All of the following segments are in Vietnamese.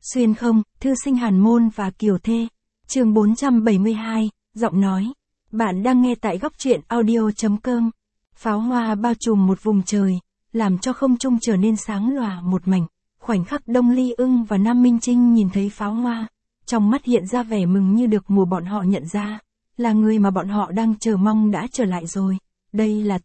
Xuyên không, thư sinh Hàn Môn và Kiều Thê. Chương 472, giọng nói. Bạn đang nghe tại góc truyện audio.com. Pháo hoa bao trùm một vùng trời, làm cho không trung trở nên sáng lòa một mảnh. Khoảnh khắc Đông Ly Ưng và Nam Minh Trinh nhìn thấy pháo hoa, trong mắt hiện ra vẻ mừng như được mùa bọn họ nhận ra, là người mà bọn họ đang chờ mong đã trở lại rồi. Đây là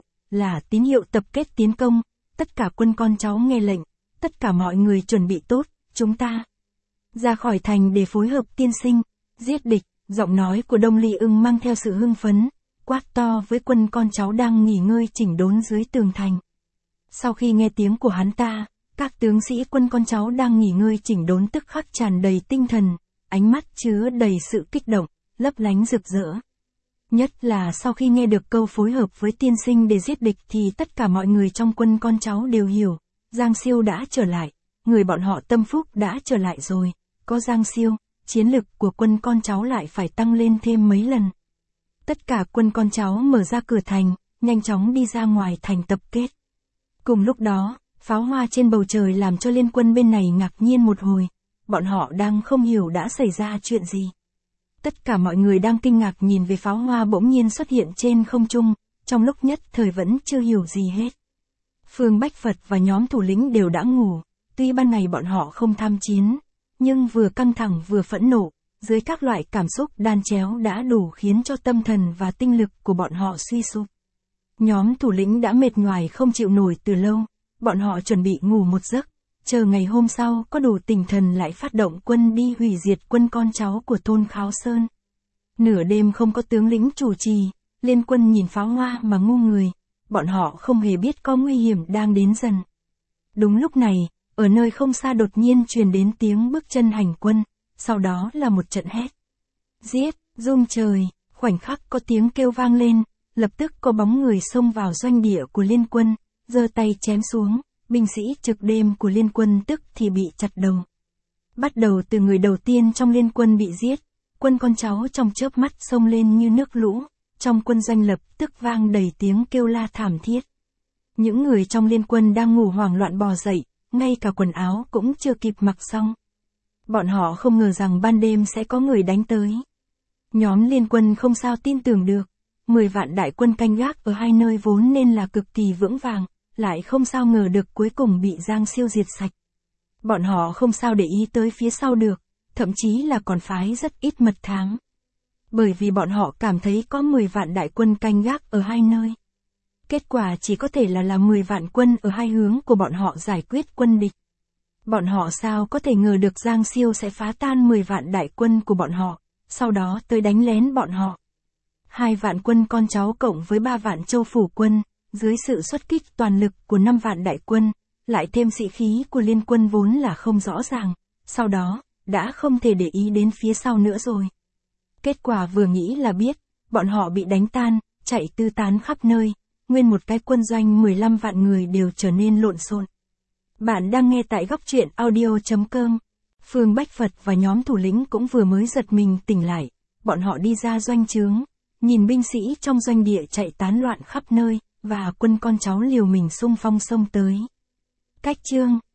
tín hiệu tập kết tiến công. Tất cả quân con cháu nghe lệnh, tất cả mọi người chuẩn bị tốt, chúng ta ra khỏi thành để phối hợp tiên sinh, giết địch. Giọng nói của Đông Ly Ưng mang theo sự hưng phấn, quát to với quân con cháu đang nghỉ ngơi chỉnh đốn dưới tường thành. Sau khi nghe tiếng của hắn ta, các tướng sĩ quân con cháu đang nghỉ ngơi chỉnh đốn tức khắc tràn đầy tinh thần, ánh mắt chứa đầy sự kích động, lấp lánh rực rỡ. Nhất là sau khi nghe được câu phối hợp với tiên sinh để giết địch thì tất cả mọi người trong quân con cháu đều hiểu, Giang Siêu đã trở lại, người bọn họ tâm phúc đã trở lại rồi, có Giang Siêu, chiến lực của quân con cháu lại phải tăng lên thêm mấy lần. Tất cả quân con cháu mở ra cửa thành, nhanh chóng đi ra ngoài thành tập kết. Cùng lúc đó, pháo hoa trên bầu trời làm cho liên quân bên này ngạc nhiên một hồi, bọn họ đang không hiểu đã xảy ra chuyện gì. Tất cả mọi người đang kinh ngạc nhìn về pháo hoa bỗng nhiên xuất hiện trên không trung, trong lúc nhất thời vẫn chưa hiểu gì hết. Phương Bách Phật và nhóm thủ lĩnh đều đã ngủ, tuy ban ngày bọn họ không tham chiến, nhưng vừa căng thẳng vừa phẫn nộ, dưới các loại cảm xúc đan chéo đã đủ khiến cho tâm thần và tinh lực của bọn họ suy sụp. Nhóm thủ lĩnh đã mệt nhoài không chịu nổi từ lâu, bọn họ chuẩn bị ngủ một giấc, chờ ngày hôm sau có đủ tinh thần lại phát động quân đi hủy diệt quân con cháu của thôn Kháo Sơn. Nửa đêm không có tướng lĩnh chủ trì, liên quân nhìn pháo hoa mà ngu người, bọn họ không hề biết có nguy hiểm đang đến dần. Đúng lúc này, ở nơi không xa đột nhiên truyền đến tiếng bước chân hành quân, sau đó là một trận hét. Giết, rung trời, khoảnh khắc có tiếng kêu vang lên, lập tức có bóng người xông vào doanh địa của liên quân, giơ tay chém xuống, binh sĩ trực đêm của liên quân tức thì bị chặt đầu. Bắt đầu từ người đầu tiên trong liên quân bị giết, quân con cháu trong chớp mắt xông lên như nước lũ, trong quân doanh lập tức vang đầy tiếng kêu la thảm thiết. Những người trong liên quân đang ngủ hoảng loạn bò dậy, ngay cả quần áo cũng chưa kịp mặc xong. Bọn họ không ngờ rằng ban đêm sẽ có người đánh tới. Nhóm liên quân không sao tin tưởng được, 10 vạn đại quân canh gác ở hai nơi vốn nên là cực kỳ vững vàng, lại không sao ngờ được cuối cùng bị Giang Siêu diệt sạch. Bọn họ không sao để ý tới phía sau được, thậm chí là còn phái rất ít mật thám. Bởi vì bọn họ cảm thấy có 10 vạn đại quân canh gác ở hai nơi. Kết quả chỉ có thể là 10 vạn quân ở hai hướng của bọn họ giải quyết quân địch. Bọn họ sao có thể ngờ được Giang Siêu sẽ phá tan 10 vạn đại quân của bọn họ, sau đó tới đánh lén bọn họ. 2 vạn quân con cháu cộng với 3 vạn châu phủ quân, dưới sự xuất kích toàn lực của 5 vạn đại quân, lại thêm sĩ khí của liên quân vốn là không rõ ràng, sau đó, đã không thể để ý đến phía sau nữa rồi. Kết quả vừa nghĩ là biết, bọn họ bị đánh tan, chạy tứ tán khắp nơi, nguyên một cái quân doanh 15 vạn người đều trở nên lộn xộn. Bạn đang nghe tại góc truyện audio.com. Phương Bách Phật và nhóm thủ lĩnh cũng vừa mới giật mình tỉnh lại, bọn họ đi ra doanh trướng, nhìn binh sĩ trong doanh địa chạy tán loạn khắp nơi, và quân con cháu liều mình xung phong xông tới. Cách chương